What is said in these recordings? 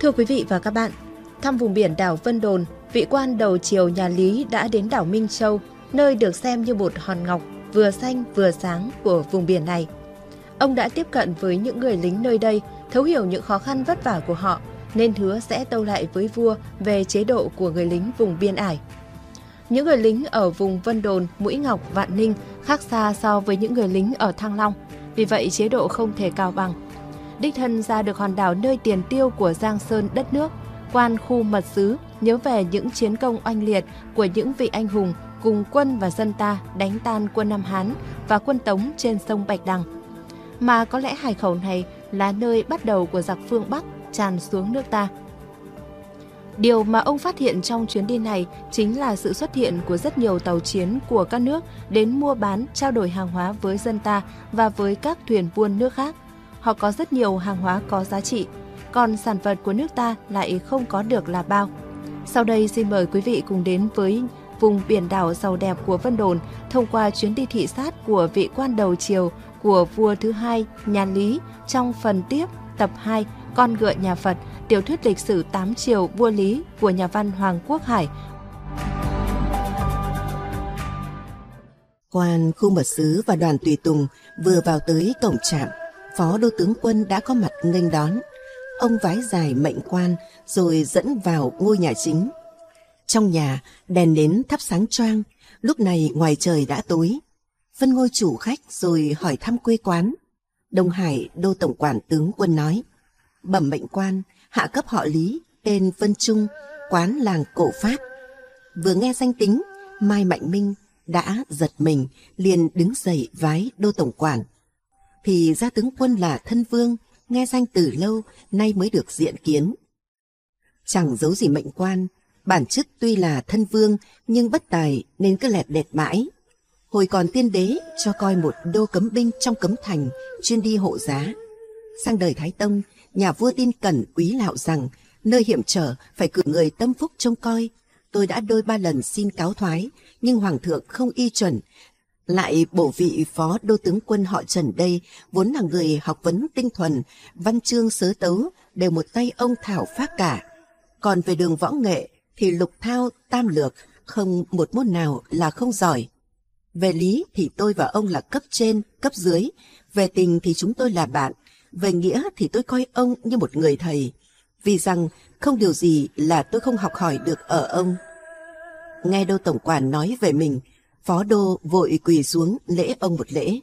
Thưa quý vị và các bạn, thăm vùng biển đảo Vân Đồn, vị quan đầu triều nhà Lý đã đến đảo Minh Châu, nơi được xem như một hòn ngọc vừa xanh vừa sáng của vùng biển này. Ông đã tiếp cận với những người lính nơi đây, thấu hiểu những khó khăn vất vả của họ, nên hứa sẽ tâu lại với vua về chế độ của người lính vùng biên ải. Những người lính ở vùng Vân Đồn, Mũi Ngọc, Vạn Ninh khác xa so với những người lính ở Thăng Long, vì vậy chế độ không thể cao bằng. Đích thân ra được hòn đảo nơi tiền tiêu của Giang Sơn đất nước, quan khu mật sứ nhớ về những chiến công oanh liệt của những vị anh hùng cùng quân và dân ta đánh tan quân Nam Hán và quân Tống trên sông Bạch Đằng. Mà có lẽ hải khẩu này là nơi bắt đầu của giặc phương Bắc tràn xuống nước ta. Điều mà ông phát hiện trong chuyến đi này chính là sự xuất hiện của rất nhiều tàu chiến của các nước đến mua bán, trao đổi hàng hóa với dân ta và với các thuyền buôn nước khác. Họ có rất nhiều hàng hóa có giá trị, còn sản vật của nước ta lại không có được là bao. Sau đây xin mời quý vị cùng đến với vùng biển đảo giàu đẹp của Vân Đồn thông qua chuyến đi thị sát của vị quan đầu triều của vua thứ hai nhà Lý trong phần tiếp tập 2 Con ngựa nhà Phật, tiểu thuyết lịch sử 8 triều vua Lý của nhà văn Hoàng Quốc Hải. Quan khu mật sứ và đoàn tùy tùng vừa vào tới cổng trạm, phó đô tướng quân đã có mặt nghênh đón. Ông vái dài mệnh quan rồi dẫn vào ngôi nhà chính. Trong nhà đèn nến thắp sáng choang, lúc này ngoài trời đã tối. Phân ngôi chủ khách rồi hỏi thăm quê quán. Đông Hải đô tổng quản tướng quân nói: bẩm mệnh quan, hạ cấp họ Lý, tên Vân Trung, quán làng Cổ Phát. Vừa nghe danh tính, Mai Mạnh Minh đã giật mình, liền đứng dậy vái đô tổng quản. Thì ra tướng quân là thân vương, nghe danh từ lâu, nay mới được diện kiến. Chẳng giấu gì mệnh quan, bản chức tuy là thân vương, nhưng bất tài nên cứ lẹt đẹt mãi. Hồi còn tiên đế cho coi một đô cấm binh trong cấm thành, chuyên đi hộ giá. Sang đời Thái Tông, nhà vua tin cẩn quý lạo rằng nơi hiểm trở phải cử người tâm phúc trông coi. Tôi đã đôi ba lần xin cáo thoái, nhưng hoàng thượng không y chuẩn. Lại bổ vị phó đô tướng quân họ Trần đây vốn là người học vấn tinh thuần, văn chương sớ tấu đều một tay ông thảo phác cả. Còn về đường võ nghệ thì lục thao tam lược, không một môn nào là không giỏi. Về lý thì tôi và ông là cấp trên, cấp dưới. Về tình thì chúng tôi là bạn. Về nghĩa thì tôi coi ông như một người thầy, vì rằng không điều gì là tôi không học hỏi được ở ông. Nghe đô tổng quản nói về mình, phó đô vội quỳ xuống lễ ông một lễ.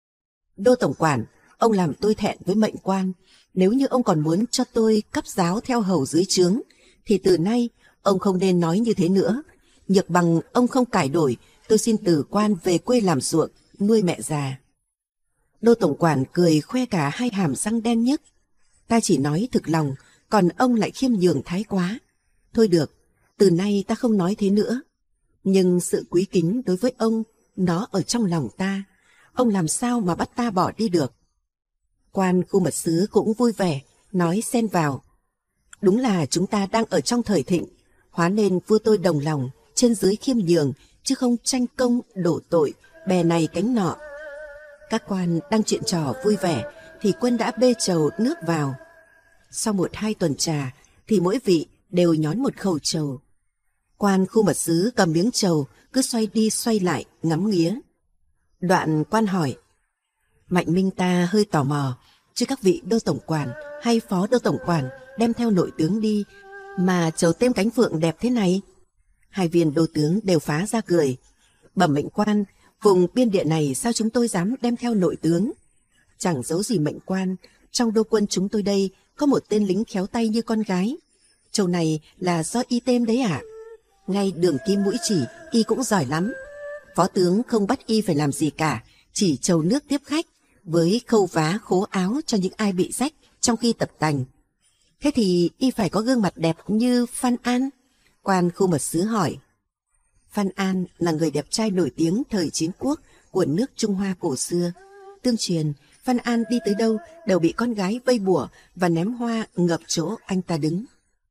Đô tổng quản, ông làm tôi thẹn với mệnh quan. Nếu như ông còn muốn cho tôi cấp giáo theo hầu dưới trướng, thì từ nay ông không nên nói như thế nữa. Nhược bằng ông không cải đổi, tôi xin từ quan về quê làm ruộng, nuôi mẹ già. Đô tổng quản cười khoe cả hai hàm răng đen nhức. Ta chỉ nói thực lòng, còn ông lại khiêm nhường thái quá. Thôi được, từ nay ta không nói thế nữa. Nhưng sự quý kính đối với ông, nó ở trong lòng ta. Ông làm sao mà bắt ta bỏ đi được? Quan khu mật sứ cũng vui vẻ, nói xen vào: đúng là chúng ta đang ở trong thời thịnh, hóa nên vua tôi đồng lòng, trên dưới khiêm nhường, chứ không tranh công đổ tội, bè này cánh nọ. Các quan đang chuyện trò vui vẻ thì quân đã bê trầu nước vào. Sau 1-2 tuần trà thì mỗi vị đều nhón một khẩu trầu. Quan khu mật sứ cầm miếng trầu cứ xoay đi xoay lại ngắm nghía. Đoạn quan hỏi: Mạnh Minh ta hơi tò mò, chứ các vị đô tổng quản hay phó đô tổng quản đem theo nội tướng đi mà trầu tem cánh phượng đẹp thế này? Hai viên đô tướng đều phá ra cười. Bẩm mệnh quan, vùng biên địa này sao chúng tôi dám đem theo nội tướng? Chẳng giấu gì mệnh quan, trong đô quân chúng tôi đây có một tên lính khéo tay như con gái. Trầu này là do y tem đấy ạ. Ngay đường kim mũi chỉ y cũng giỏi lắm. Phó tướng không bắt y phải làm gì cả, chỉ trầu nước tiếp khách với khâu vá khố áo cho những ai bị rách trong khi tập tành. Thế thì y phải có gương mặt đẹp như Phan An? Quan khu mật sứ hỏi. Phan An là người đẹp trai nổi tiếng thời chiến quốc của nước Trung Hoa cổ xưa. Tương truyền, Phan An đi tới đâu đều bị con gái vây bủa và ném hoa ngập chỗ anh ta đứng.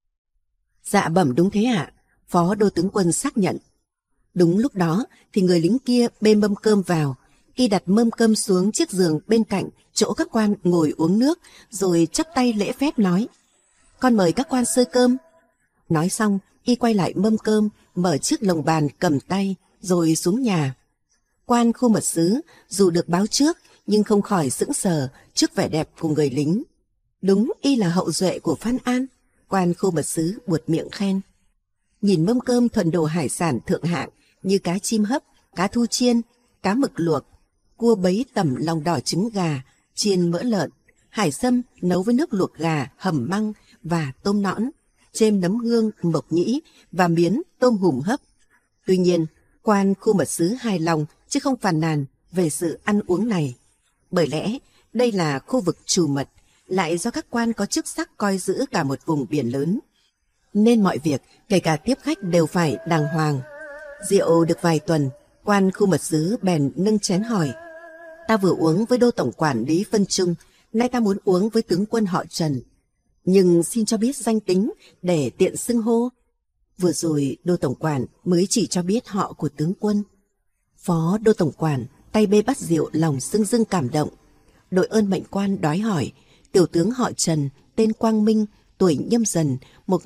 Dạ bẩm đúng thế ạ. Phó đô tướng quân xác nhận. Đúng lúc đó thì người lính kia bê mâm cơm vào. Y đặt mâm cơm xuống chiếc giường bên cạnh chỗ các quan ngồi uống nước, rồi chắp tay lễ phép nói: Con mời các quan xơi cơm. Nói xong, y quay lại mâm cơm, mở chiếc lồng bàn cầm tay, rồi xuống nhà. Quan khu mật sứ dù được báo trước, nhưng không khỏi sững sờ trước vẻ đẹp của người lính. Đúng y là hậu duệ của Phan An. Quan khu mật sứ buột miệng khen. Nhìn mâm cơm thuần đồ hải sản thượng hạng như cá chim hấp, cá thu chiên, cá mực luộc, cua bấy tẩm lòng đỏ trứng gà, chiên mỡ lợn, hải sâm nấu với nước luộc gà, hầm măng và tôm nõn, chêm nấm hương, mộc nhĩ và miến tôm hùm hấp. Tuy nhiên, quan khu mật sứ hài lòng chứ không phàn nàn về sự ăn uống này. Bởi lẽ đây là khu vực trù mật, lại do các quan có chức sắc coi giữ cả một vùng biển lớn, nên mọi việc, kể cả tiếp khách đều phải đàng hoàng. Rượu được vài tuần, quan khu mật sứ bèn nâng chén hỏi: ta vừa uống với đô tổng quản Lý Phân Trung, nay ta muốn uống với tướng quân họ Trần, nhưng xin cho biết danh tính để tiện xưng hô. Vừa rồi đô tổng quản mới chỉ cho biết họ của tướng quân. Phó đô tổng quản tay bê bát rượu, lòng rưng rưng cảm động. Đội ơn mệnh quan đói hỏi: tiểu tướng họ Trần, tên Quang Minh, tuổi Nhâm Dần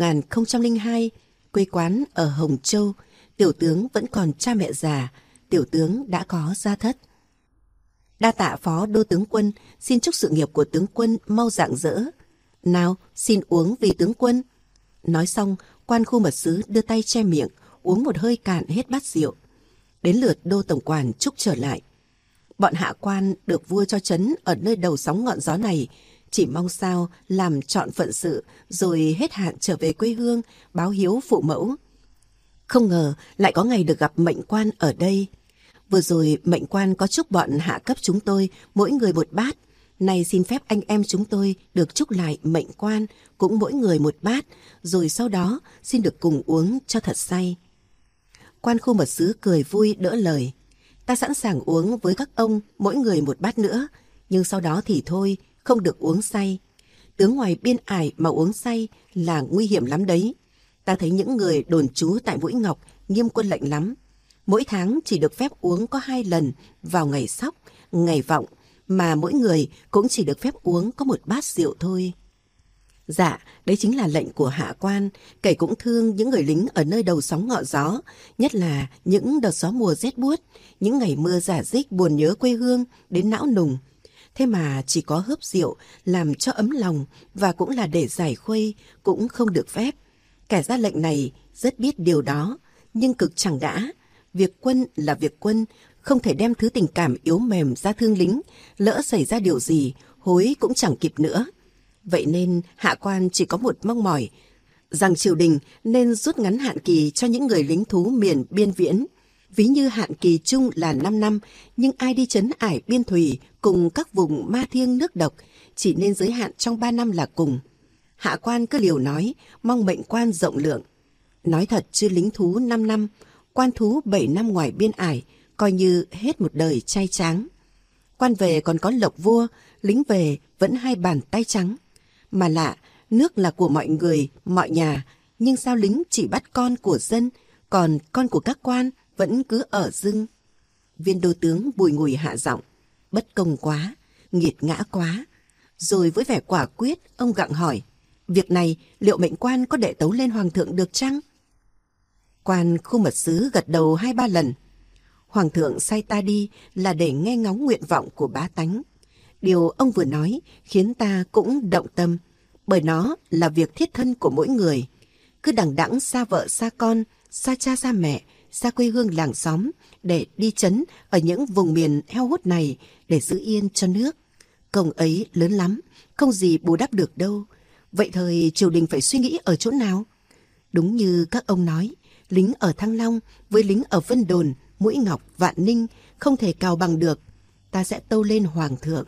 1002, quê quán ở Hồng Châu. Tiểu tướng vẫn còn cha mẹ già, tiểu tướng đã có gia thất. Đa tạ phó đô tướng quân, xin chúc sự nghiệp của tướng quân mau rạng rỡ. Nào, xin uống vì tướng quân. Nói xong, quan khu mật sứ đưa tay che miệng, uống một hơi cạn hết bát rượu. Đến lượt đô tổng quản chúc trở lại. Bọn hạ quan được vua cho trấn ở nơi đầu sóng ngọn gió này, chỉ mong sao làm trọn phận sự, rồi hết hạn trở về quê hương, báo hiếu phụ mẫu. Không ngờ lại có ngày được gặp mệnh quan ở đây. Vừa rồi mệnh quan có chúc bọn hạ cấp chúng tôi mỗi người một bát. Nay xin phép anh em chúng tôi được chúc lại mệnh quan cũng mỗi người một bát, rồi sau đó xin được cùng uống cho thật say. Quan khu mật sứ cười vui đỡ lời: ta sẵn sàng uống với các ông mỗi người một bát nữa, nhưng sau đó thì thôi, không được uống say. Tướng ngoài biên ải mà uống say là nguy hiểm lắm đấy. Ta thấy những người đồn trú tại Mũi Ngọc nghiêm quân lệnh lắm. Mỗi tháng chỉ được phép uống có 2 lần, vào ngày Sóc, ngày Vọng, mà mỗi người cũng chỉ được phép uống có một bát rượu thôi. Dạ, đấy chính là lệnh của hạ quan, kể cũng thương những người lính ở nơi đầu sóng ngọn gió, nhất là những đợt gió mùa rét buốt, những ngày mưa rả rích buồn nhớ quê hương đến não nùng. Thế mà chỉ có hớp rượu làm cho ấm lòng và cũng là để giải khuây cũng không được phép. Kẻ ra lệnh này rất biết điều đó, nhưng cực chẳng đã. Việc quân là việc quân, không thể đem thứ tình cảm yếu mềm ra thương lính, lỡ xảy ra điều gì, hối cũng chẳng kịp nữa. Vậy nên hạ quan chỉ có một mong mỏi, rằng triều đình nên rút ngắn hạn kỳ cho những người lính thú miền biên viễn. Ví như hạn kỳ chung là 5 năm, nhưng ai đi trấn ải biên thùy cùng các vùng ma thiêng nước độc, chỉ nên giới hạn trong 3 năm là cùng. Hạ quan cứ liều nói, mong mệnh quan rộng lượng. Nói thật chứ lính thú 5 năm, quan thú 7 năm ngoài biên ải, coi như hết một đời trai tráng. Quan về còn có lộc vua, lính về vẫn 2 bàn tay trắng. Mà lạ, nước là của mọi người, mọi nhà, nhưng sao lính chỉ bắt con của dân, còn con của các quan vẫn cứ ở dưng. Viên đô tướng bùi ngùi hạ giọng: bất công quá, nghiệt ngã quá. Rồi với vẻ quả quyết, ông gặng hỏi: việc này liệu mệnh quan có đệ tấu lên hoàng thượng được chăng? Quan khu mật sứ gật đầu 2-3 lần. Hoàng thượng sai ta đi là để nghe ngóng nguyện vọng của bá tánh. Điều ông vừa nói khiến ta cũng động tâm, bởi nó là việc thiết thân của mỗi người. Cứ đằng đẵng xa vợ xa con, xa cha xa mẹ, xa quê hương làng xóm để đi trấn ở những vùng miền heo hút này để giữ yên cho nước. Công ấy lớn lắm, không gì bù đắp được đâu. Vậy thời triều đình phải suy nghĩ ở chỗ nào? Đúng như các ông nói, lính ở Thăng Long với lính ở Vân Đồn, Mũi Ngọc, Vạn Ninh không thể cào bằng được. Ta sẽ tâu lên hoàng thượng.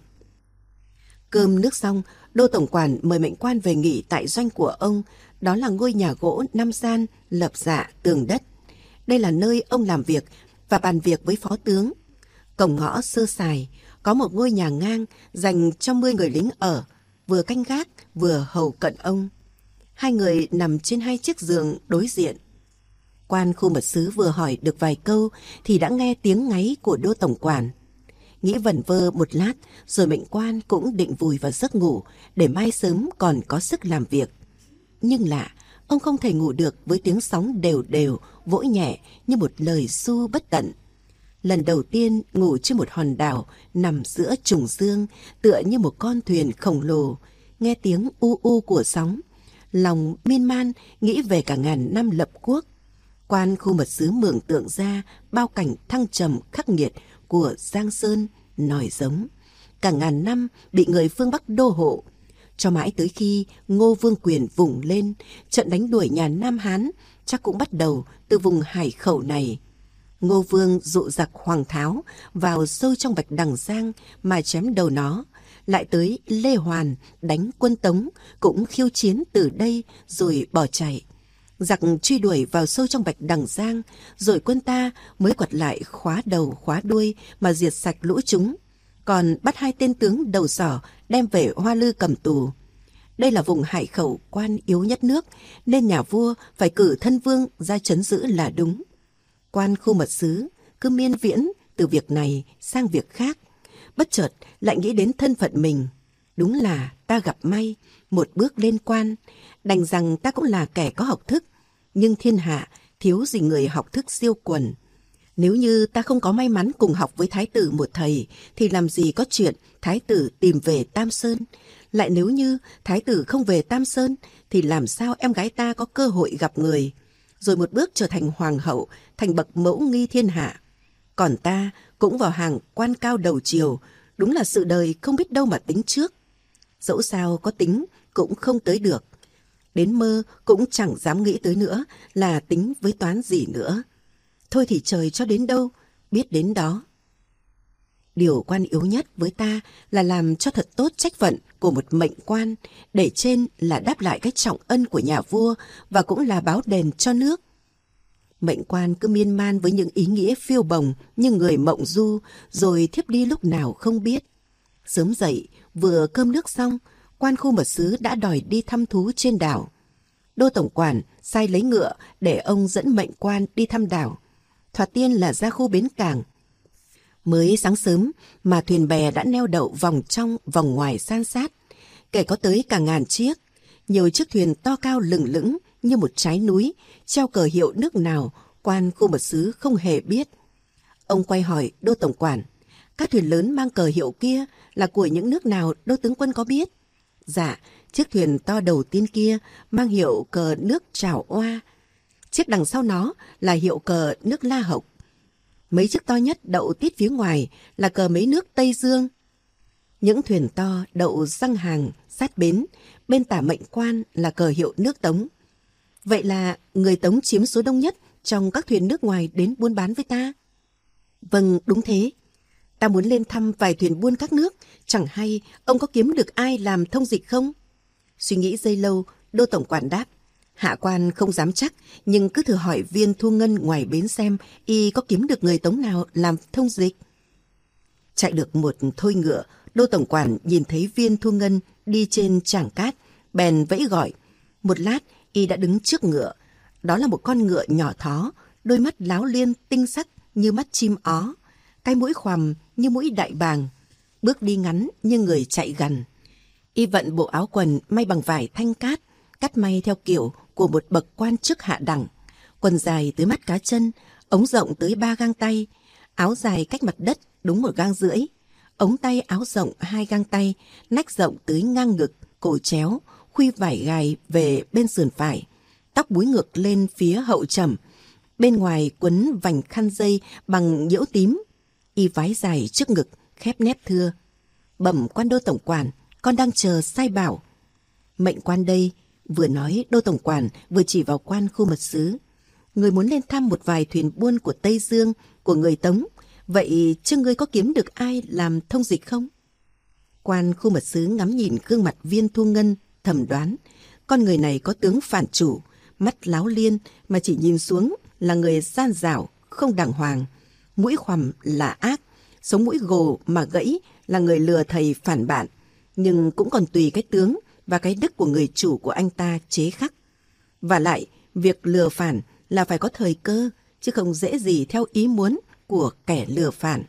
Cơm nước xong, đô tổng quản mời mệnh quan về nghỉ tại doanh của ông. Đó là ngôi nhà gỗ 5 gian, lập dạ, tường đất. Đây là nơi ông làm việc và bàn việc với phó tướng. Cổng ngõ sơ sài, có một ngôi nhà ngang dành cho 10 người lính ở, vừa canh gác vừa hầu cận ông. 2 người nằm trên 2 chiếc giường đối diện. Quan khu mật sứ vừa hỏi được vài câu thì đã nghe tiếng ngáy của đô tổng quản. Nghĩ vẩn vơ một lát, rồi mệnh quan cũng định vùi vào giấc ngủ để mai sớm còn có sức làm việc. nhưng lạ, ông không thể ngủ được với tiếng sóng đều đều vỗ nhẹ như một lời ru bất tận. Lần đầu tiên ngủ trên một hòn đảo nằm giữa trùng dương, tựa như một con thuyền khổng lồ, nghe tiếng u u của sóng, lòng miên man nghĩ về cả ngàn năm lập quốc. Quan khu mật sứ mường tượng ra bao cảnh thăng trầm khắc nghiệt của Giang Sơn, nòi giống, cả ngàn năm bị người phương Bắc đô hộ, cho mãi tới khi Ngô Vương Quyền vùng lên, trận đánh đuổi nhà Nam Hán chắc cũng bắt đầu từ vùng hải khẩu này. Ngô Vương dụ giặc Hoàng Tháo vào sâu trong Bạch Đằng Giang mà chém đầu nó, lại tới Lê Hoàn đánh quân Tống cũng khiêu chiến từ đây rồi bỏ chạy. Giặc truy đuổi vào sâu trong Bạch Đằng Giang, rồi quân ta mới quật lại khóa đầu khóa đuôi mà diệt sạch lũ chúng, còn bắt 2 tên tướng đầu sỏ đem về Hoa Lư cầm tù. Đây là vùng hải khẩu quan yếu nhất nước, nên nhà vua phải cử thân vương ra trấn giữ là đúng. Quan khu mật sứ cứ miên viễn từ việc này sang việc khác, bất chợt lại nghĩ đến thân phận mình. Đúng là ta gặp may, một bước lên quan, đành rằng ta cũng là kẻ có học thức, nhưng thiên hạ thiếu gì người học thức siêu quần. Nếu như ta không có may mắn cùng học với thái tử một thầy, thì làm gì có chuyện thái tử tìm về Tam Sơn. Lại nếu như thái tử không về Tam Sơn, thì làm sao em gái ta có cơ hội gặp người, rồi một bước trở thành hoàng hậu, thành bậc mẫu nghi thiên hạ. Còn ta cũng vào hàng quan cao đầu triều, đúng là sự đời không biết đâu mà tính trước. Dẫu sao có tính cũng không tới được, đến mơ cũng chẳng dám nghĩ tới nữa là tính với toán gì nữa. Thôi thì trời cho đến đâu, biết đến đó. Điều quan yếu nhất với ta là làm cho thật tốt trách phận của một mệnh quan, để trên là đáp lại cái trọng ân của nhà vua và cũng là báo đền cho nước. Mệnh quan cứ miên man với những ý nghĩa phiêu bồng như người mộng du, rồi thiếp đi lúc nào không biết. Sớm dậy, vừa cơm nước xong, quan khu mật sứ đã đòi đi thăm thú trên đảo. Đô tổng quản sai lấy ngựa để ông dẫn mệnh quan đi thăm đảo. Thoạt tiên là ra khu bến cảng. Mới sáng sớm mà thuyền bè đã neo đậu vòng trong vòng ngoài san sát, kể có tới cả ngàn chiếc. Nhiều chiếc thuyền to cao lừng lững như một trái núi, treo cờ hiệu nước nào quan khu mật sứ không hề biết. Ông quay hỏi đô tổng quản, các thuyền lớn mang cờ hiệu kia là của những nước nào đô tướng quân có biết? Dạ, chiếc thuyền to đầu tiên kia mang hiệu cờ nước Trảo Oa, chiếc đằng sau nó là hiệu cờ nước La Hộc. Mấy chiếc to nhất đậu tít phía ngoài là cờ mấy nước Tây Dương. Những thuyền to đậu răng hàng sát bến, bên tả mệnh quan là cờ hiệu nước Tống. Vậy là người Tống chiếm số đông nhất trong các thuyền nước ngoài đến buôn bán với ta? Vâng, đúng thế. Ta muốn lên thăm vài thuyền buôn các nước, chẳng hay ông có kiếm được ai làm thông dịch không? Suy nghĩ giây lâu, đô tổng quản đáp, hạ quan không dám chắc, nhưng cứ thử hỏi Viên Thu Ngân ngoài bến xem y có kiếm được người Tống nào làm thông dịch. Chạy được một thôi ngựa, đô tổng quản nhìn thấy Viên Thu Ngân đi trên trảng cát, bèn vẫy gọi. Một lát y đã đứng trước ngựa. Đó là một con ngựa nhỏ thó, đôi mắt láo liên tinh sắc như mắt chim ó, cái mũi khoằm như mũi đại bàng, bước đi ngắn như người chạy gằn. Y vận bộ áo quần may bằng vải thanh cát, cắt may theo kiểu của một bậc quan chức hạ đẳng. Quần dài tới mắt cá chân, ống rộng tới 3 gang tay, áo dài cách mặt đất đúng 1 gang rưỡi, ống tay áo rộng 2 gang tay, nách rộng tới ngang ngực, cổ chéo, khuy vải gài về bên sườn phải, tóc búi ngược lên phía hậu trầm, bên ngoài quấn vành khăn dây bằng nhiễu tím. Y váy dài trước ngực, khép nép thưa, bẩm quan đô tổng quản, con đang chờ sai bảo. Mệnh quan đây. Vừa nói đô tổng quản vừa chỉ vào quan khu mật sứ. Người muốn lên thăm một vài thuyền buôn của Tây Dương, của người Tống. Vậy chứ ngươi có kiếm được ai làm thông dịch không? Quan khu mật sứ ngắm nhìn gương mặt Viên Thu Ngân, thầm đoán con người này có tướng phản chủ, mắt láo liên mà chỉ nhìn xuống là người gian dảo, không đàng hoàng. Mũi khoằm là ác, sống mũi gồ mà gãy là người lừa thầy phản bạn. Nhưng cũng còn tùy cái tướng và cái đức của người chủ của anh ta chế khắc. Và lại, việc lừa phản là phải có thời cơ, chứ không dễ gì theo ý muốn của kẻ lừa phản.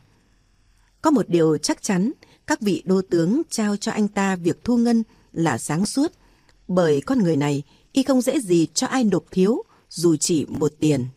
Có một điều chắc chắn, các vị đô tướng trao cho anh ta việc thu ngân là sáng suốt, bởi con người này y không dễ gì cho ai nộp thiếu, dù chỉ một tiền.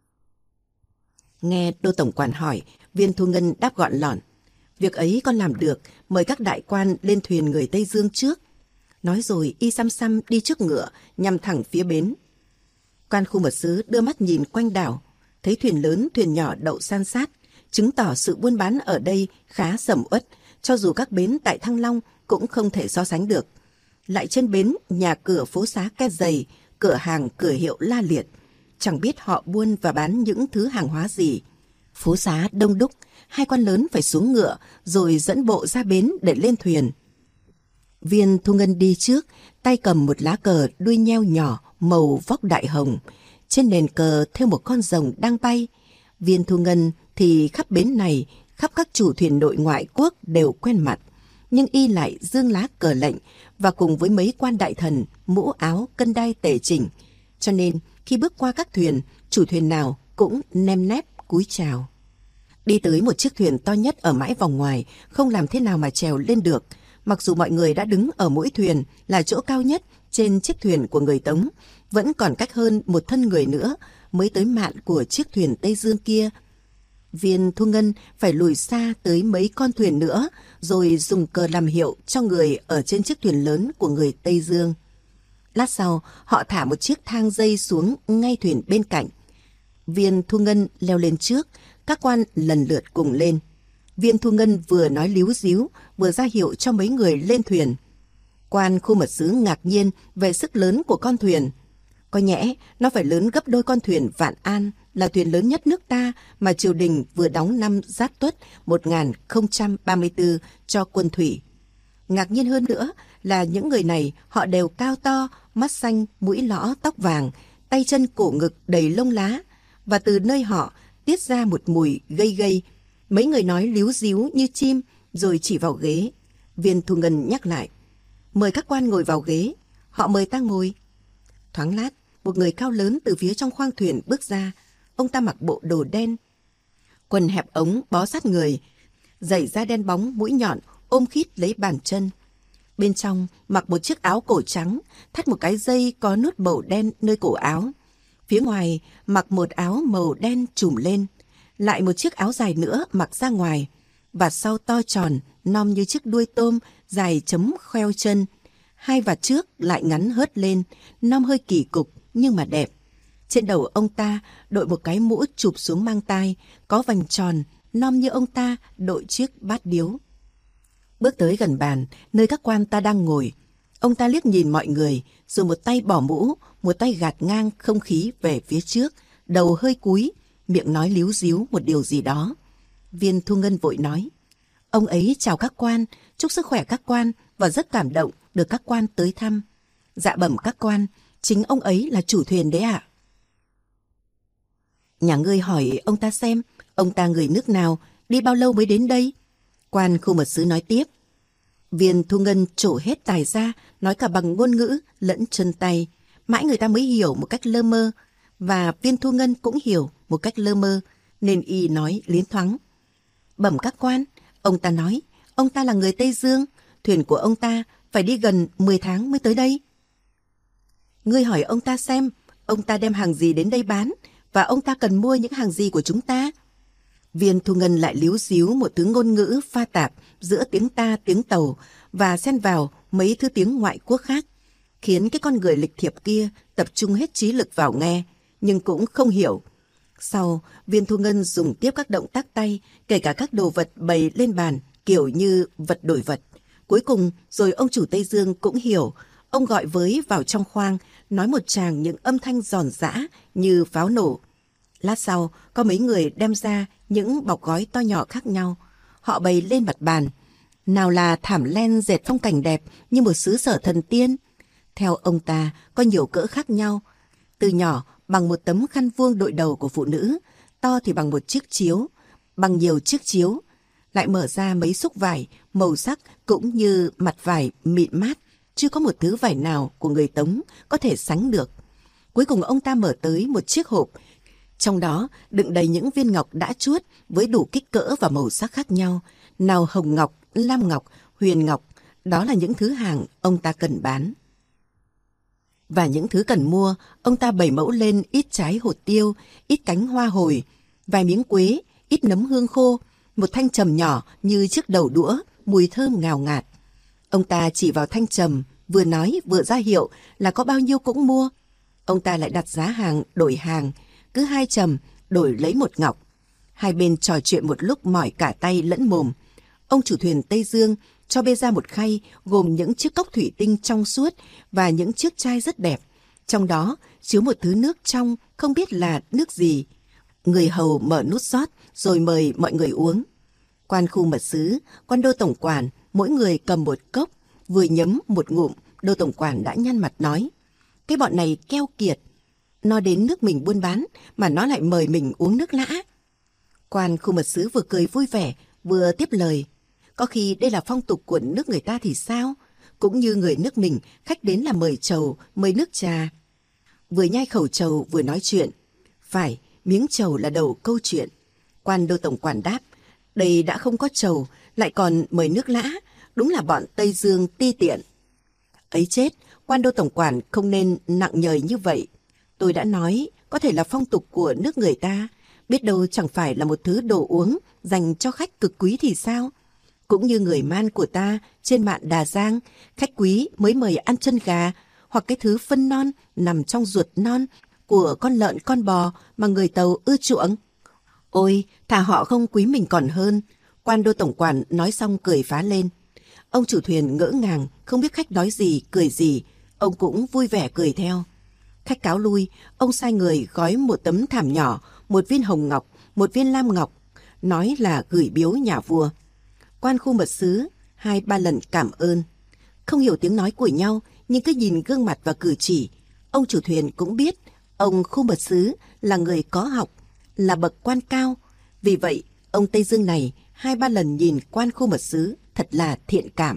Nghe Đô tổng quản hỏi, Viên Thu Ngân đáp gọn lỏn: việc ấy con làm được, mời các đại quan lên thuyền người Tây Dương trước. Nói rồi y xăm xăm đi trước ngựa, nhằm thẳng phía bến. Quan khu mật sứ đưa mắt nhìn quanh đảo, thấy thuyền lớn thuyền nhỏ đậu san sát, chứng tỏ sự buôn bán ở đây khá sầm uất, cho dù các bến tại Thăng Long cũng không thể so sánh được. Lại trên bến, nhà cửa phố xá ke dày, cửa hàng cửa hiệu la liệt, chẳng biết họ buôn và bán những thứ hàng hóa gì. Phố xá đông đúc, hai quan lớn phải xuống ngựa rồi dẫn bộ ra bến để lên thuyền. Viên Thu Ngân đi trước, tay cầm một lá cờ đuôi nheo nhỏ màu vóc đại hồng. Trên nền cờ thêu một con rồng đang bay. Viên Thu Ngân thì khắp bến này, khắp các chủ thuyền nội ngoại quốc đều quen mặt. Nhưng y lại dương lá cờ lệnh và cùng với mấy quan đại thần, mũ áo cân đai tề chỉnh. Cho nên khi bước qua các thuyền, chủ thuyền nào cũng nem nép cúi chào. Đi tới một chiếc thuyền to nhất ở mãi vòng ngoài, không làm thế nào mà trèo lên được. Mặc dù mọi người đã đứng ở mũi thuyền là chỗ cao nhất trên chiếc thuyền của người Tống, vẫn còn cách hơn một thân người nữa mới tới mạn của chiếc thuyền Tây Dương kia. Viên Thu Ngân phải lùi xa tới mấy con thuyền nữa, rồi dùng cờ làm hiệu cho người ở trên chiếc thuyền lớn của người Tây Dương. Lát sau, họ thả một chiếc thang dây xuống ngay thuyền bên cạnh. Viên Thu Ngân leo lên trước, các quan lần lượt cùng lên. Viên Thu Ngân vừa nói líu díu, vừa ra hiệu cho mấy người lên thuyền. Quan khu mật sứ ngạc nhiên về sức lớn của con thuyền. Có nhẽ nó phải lớn gấp đôi con thuyền Vạn An, là thuyền lớn nhất nước ta mà triều đình vừa đóng năm Giáp Tuất 1034 cho quân thủy. Ngạc nhiên hơn nữa là những người này họ đều cao to, mắt xanh, mũi lõ, tóc vàng, tay chân cổ ngực đầy lông lá, và từ nơi họ tiết ra một mùi gây gây. Mấy người nói líu díu như chim rồi chỉ vào ghế. Viên Thu Ngân nhắc lại: mời các quan ngồi vào ghế. Họ mời ta ngồi. Thoáng lát, một người cao lớn từ phía trong khoang thuyền bước ra. Ông ta mặc bộ đồ đen, quần hẹp ống bó sát người, giày da đen bóng mũi nhọn ôm khít lấy bàn chân. Bên trong mặc một chiếc áo cổ trắng, thắt một cái dây có nút màu đen nơi cổ áo. Phía ngoài mặc một áo màu đen trùm lên, lại một chiếc áo dài nữa mặc ra ngoài, vạt sau to tròn, nom như chiếc đuôi tôm, dài chấm khoeo chân. Hai vạt trước lại ngắn hớt lên, nom hơi kỳ cục nhưng mà đẹp. Trên đầu ông ta đội một cái mũ chụp xuống mang tai, có vành tròn, nom như ông ta đội chiếc bát điếu. Bước tới gần bàn, nơi các quan ta đang ngồi, ông ta liếc nhìn mọi người, rồi một tay bỏ mũ, một tay gạt ngang không khí về phía trước, đầu hơi cúi, miệng nói líu díu một điều gì đó. Viên Thu Ngân vội nói: ông ấy chào các quan, chúc sức khỏe các quan, và rất cảm động được các quan tới thăm. Dạ bẩm các quan, chính ông ấy là chủ thuyền đấy ạ. Nhà ngươi hỏi ông ta xem, ông ta người nước nào, đi bao lâu mới đến đây? Quan khu mật sứ nói tiếp. Viên Thu Ngân trổ hết tài ra, nói cả bằng ngôn ngữ lẫn chân tay. Mãi người ta mới hiểu một cách lơ mơ, và Viên Thu Ngân cũng hiểu một cách lơ mơ, nên y nói liến thoáng. Bẩm các quan, ông ta nói, ông ta là người Tây Dương, thuyền của ông ta phải đi gần 10 tháng mới tới đây. Ngươi hỏi ông ta xem, ông ta đem hàng gì đến đây bán, và ông ta cần mua những hàng gì của chúng ta. Viên Thu Ngân lại líu xíu một thứ ngôn ngữ pha tạp giữa tiếng ta, tiếng Tàu, và xen vào mấy thứ tiếng ngoại quốc khác, khiến cái con người lịch thiệp kia tập trung hết trí lực vào nghe, nhưng cũng không hiểu. Sau, Viên Thu Ngân dùng tiếp các động tác tay, kể cả các đồ vật bày lên bàn, kiểu như vật đổi vật. Cuối cùng, rồi ông chủ Tây Dương cũng hiểu. Ông gọi với vào trong khoang, nói một tràng những âm thanh giòn giã như pháo nổ. Lát sau, có mấy người đem ra những bọc gói to nhỏ khác nhau. Họ bày lên mặt bàn. Nào là thảm len dệt phong cảnh đẹp như một xứ sở thần tiên. Theo ông ta, có nhiều cỡ khác nhau. Từ nhỏ bằng một tấm khăn vuông đội đầu của phụ nữ, to thì bằng một chiếc chiếu, bằng nhiều chiếc chiếu. Lại mở ra mấy xúc vải, màu sắc cũng như mặt vải mịn mát. Chưa có một thứ vải nào của người Tống có thể sánh được. Cuối cùng ông ta mở tới một chiếc hộp, trong đó đựng đầy những viên ngọc đã chuốt với đủ kích cỡ và màu sắc khác nhau. Nào hồng ngọc, lam ngọc, huyền ngọc, đó là những thứ hàng ông ta cần bán. Và những thứ cần mua, ông ta bày mẫu lên ít trái hột tiêu, ít cánh hoa hồi, vài miếng quế, ít nấm hương khô, một thanh trầm nhỏ như chiếc đầu đũa, mùi thơm ngào ngạt. Ông ta chỉ vào thanh trầm, vừa nói vừa ra hiệu là có bao nhiêu cũng mua. Ông ta lại đặt giá hàng đổi hàng, cứ 2 trầm đổi lấy 1 ngọc. Hai bên trò chuyện một lúc mỏi cả tay lẫn mồm. Ông chủ thuyền Tây Dương cho bê ra một khay gồm những chiếc cốc thủy tinh trong suốt và những chiếc chai rất đẹp. Trong đó chứa một thứ nước trong không biết là nước gì. Người hầu mở nút rót rồi mời mọi người uống. Quan khu mật sứ, quan đô tổng quản, mỗi người cầm một cốc, vừa nhấm một ngụm, đô tổng quản đã nhăn mặt nói: cái bọn này keo kiệt, nó đến nước mình buôn bán mà nó lại mời mình uống nước lã. Quan khu mật sứ vừa cười vui vẻ vừa tiếp lời: có khi đây là phong tục của nước người ta thì sao? Cũng như người nước mình, khách đến là mời trầu, mời nước trà. Vừa nhai khẩu trầu vừa nói chuyện. Phải, miếng trầu là đầu câu chuyện. Quan đô tổng quản đáp: đây đã không có trầu, lại còn mời nước lã, đúng là bọn Tây Dương ti tiện. Ấy chết, quan đô tổng quản không nên nặng nhời như vậy. Tôi đã nói, có thể là phong tục của nước người ta, biết đâu chẳng phải là một thứ đồ uống dành cho khách cực quý thì sao? Cũng như người Man của ta trên mạn Đà Giang, khách quý mới mời ăn chân gà, hoặc cái thứ phân non nằm trong ruột non của con lợn con bò mà người Tàu ưa chuộng. Ôi, thà họ không quý mình còn hơn. Quan đô tổng quản nói xong cười phá lên. Ông chủ thuyền ngỡ ngàng, không biết khách nói gì, cười gì. Ông cũng vui vẻ cười theo. Khách cáo lui, ông sai người gói một tấm thảm nhỏ, một viên hồng ngọc, một viên lam ngọc, nói là gửi biếu nhà vua. Quan khu mật sứ 2-3 lần cảm ơn. Không hiểu tiếng nói của nhau, nhưng cứ nhìn gương mặt và cử chỉ, ông chủ thuyền cũng biết ông khu mật sứ là người có học, là bậc quan cao. Vì vậy, ông Tây Dương này 2-3 lần nhìn quan khu mật sứ thật là thiện cảm.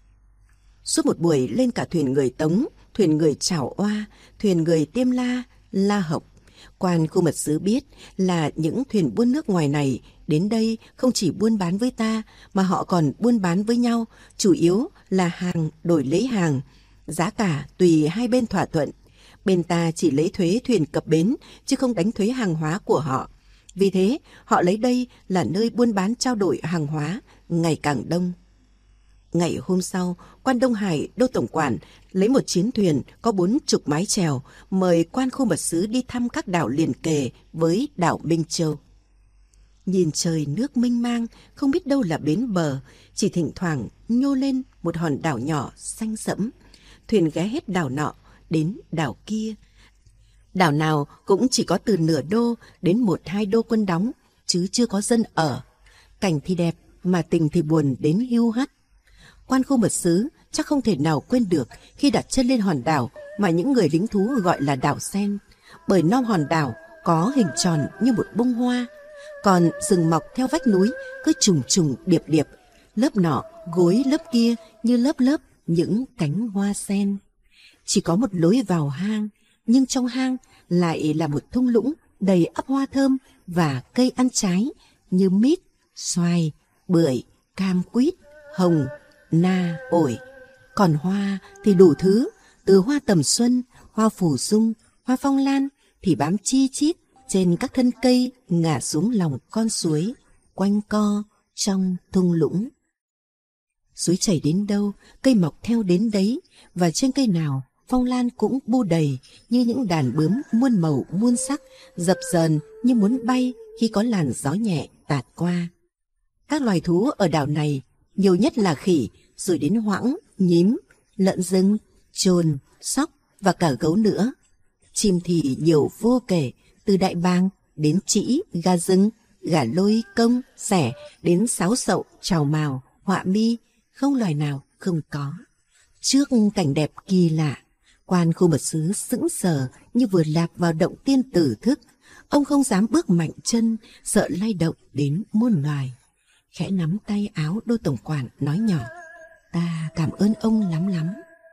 Suốt một buổi lên cả thuyền người Tống, thuyền người Trảo Oa, thuyền người Tiêm La, La Hộc. Quan khu mật sứ biết là những thuyền buôn nước ngoài này đến đây không chỉ buôn bán với ta, mà họ còn buôn bán với nhau, chủ yếu là hàng đổi lấy hàng. Giá cả tùy hai bên thỏa thuận. Bên ta chỉ lấy thuế thuyền cập bến, chứ không đánh thuế hàng hóa của họ. Vì thế, họ lấy đây là nơi buôn bán trao đổi hàng hóa ngày càng đông. Ngày hôm sau, quan Đông Hải đô tổng quản lấy một chiến thuyền có 40 mái chèo mời quan khu mật sứ đi thăm các đảo liền kề với đảo Minh Châu. Nhìn trời nước mênh mang, không biết đâu là bến bờ, chỉ thỉnh thoảng nhô lên một hòn đảo nhỏ xanh sẫm. Thuyền ghé hết đảo nọ đến đảo kia. Đảo nào cũng chỉ có từ nửa đô đến 1-2 đô quân đóng, chứ chưa có dân ở. Cảnh thì đẹp mà tình thì buồn đến hiu hắt. Quan khu mật sứ chắc không thể nào quên được khi đặt chân lên hòn đảo mà những người lính thú gọi là đảo Sen, bởi non hòn đảo có hình tròn như một bông hoa, còn rừng mọc theo vách núi cứ trùng trùng điệp điệp, lớp nọ gối lớp kia như lớp lớp những cánh hoa sen. Chỉ có một lối vào hang, nhưng trong hang lại là một thung lũng đầy ắp hoa thơm và cây ăn trái như mít, xoài, bưởi, cam quýt, hồng, na, ổi. Còn hoa thì đủ thứ, từ hoa tầm xuân, hoa phù dung, hoa phong lan thì bám chi chít trên các thân cây ngả xuống lòng con suối, quanh co trong thung lũng. Suối chảy đến đâu, cây mọc theo đến đấy, và trên cây nào phong lan cũng bu đầy như những đàn bướm muôn màu muôn sắc, dập dờn như muốn bay khi có làn gió nhẹ tạt qua. Các loài thú ở đảo này nhiều nhất là khỉ, rồi đến hoãng, nhím, lợn rừng, chồn, sóc và cả gấu nữa. Chim thì nhiều vô kể, từ đại bàng đến trĩ, gà rừng, gà lôi, công, sẻ đến sáo sậu, trào mào, họa mi, không loài nào không có. Trước cảnh đẹp kỳ lạ, quan khu mật sứ sững sờ như vừa lạc vào động tiên tử thức. Ông không dám bước mạnh chân, sợ lay động đến muôn loài. Khẽ nắm tay áo đô tổng quản nói nhỏ: ta cảm ơn ông lắm lắm.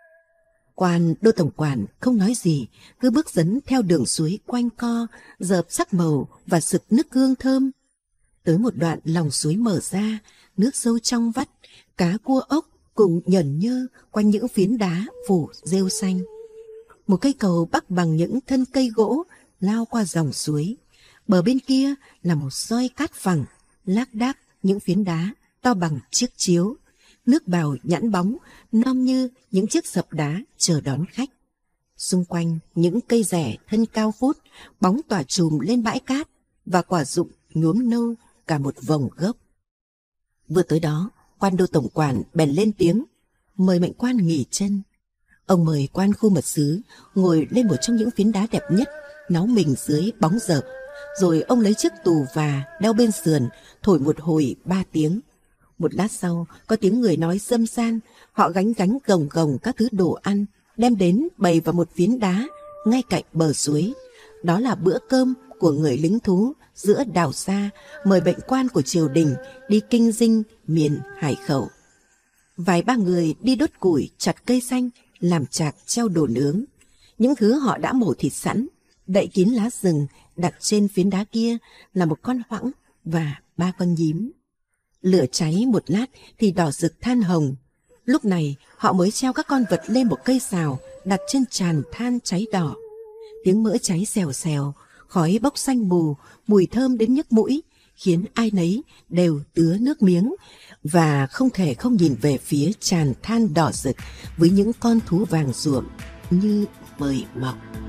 Quan đô tổng quản không nói gì, cứ bước dấn theo đường suối quanh co, dợp sắc màu và sực nước hương thơm. Tới một đoạn lòng suối mở ra, nước sâu trong vắt, cá cua ốc cùng nhởn nhơ quanh những phiến đá phủ rêu xanh. Một cây cầu bắc bằng những thân cây gỗ lao qua dòng suối. Bờ bên kia là một soi cát phẳng, lác đác những phiến đá to bằng chiếc chiếu. Nước bào nhẵn bóng, non như những chiếc sập đá chờ đón khách. Xung quanh những cây rẻ thân cao phút, bóng tỏa trùm lên bãi cát và quả rụng nhuốm nâu cả một vòng gốc. Vừa tới đó, quan đô tổng quản bèn lên tiếng, mời Mệnh Quan nghỉ chân. Ông mời quan khu mật sứ ngồi lên một trong những phiến đá đẹp nhất, náu mình dưới bóng rợp. Rồi ông lấy chiếc tù và đeo bên sườn, thổi một hồi 3 tiếng. Một lát sau, có tiếng người nói râm ran, họ gánh gồng gồng các thứ đồ ăn, đem đến bày vào một phiến đá ngay cạnh bờ suối. Đó là bữa cơm của người lính thú giữa đảo xa mời Mệnh Quan của triều đình đi kinh dinh miền Hải Khẩu. Vài ba người đi đốt củi, chặt cây xanh, làm chạc treo đồ nướng. Những thứ họ đã mổ thịt sẵn, đậy kín lá rừng, đặt trên phiến đá kia là một con hoãng và 3 con nhím. Lửa cháy một lát thì đỏ rực than hồng. Lúc này họ mới treo các con vật lên một cây sào đặt trên tràn than cháy đỏ. Tiếng mỡ cháy xèo xèo, khói bốc xanh mù, mùi thơm đến nhức mũi, khiến ai nấy đều tứa nước miếng và không thể không nhìn về phía tràn than đỏ rực với những con thú vàng ruộm như mời mọc.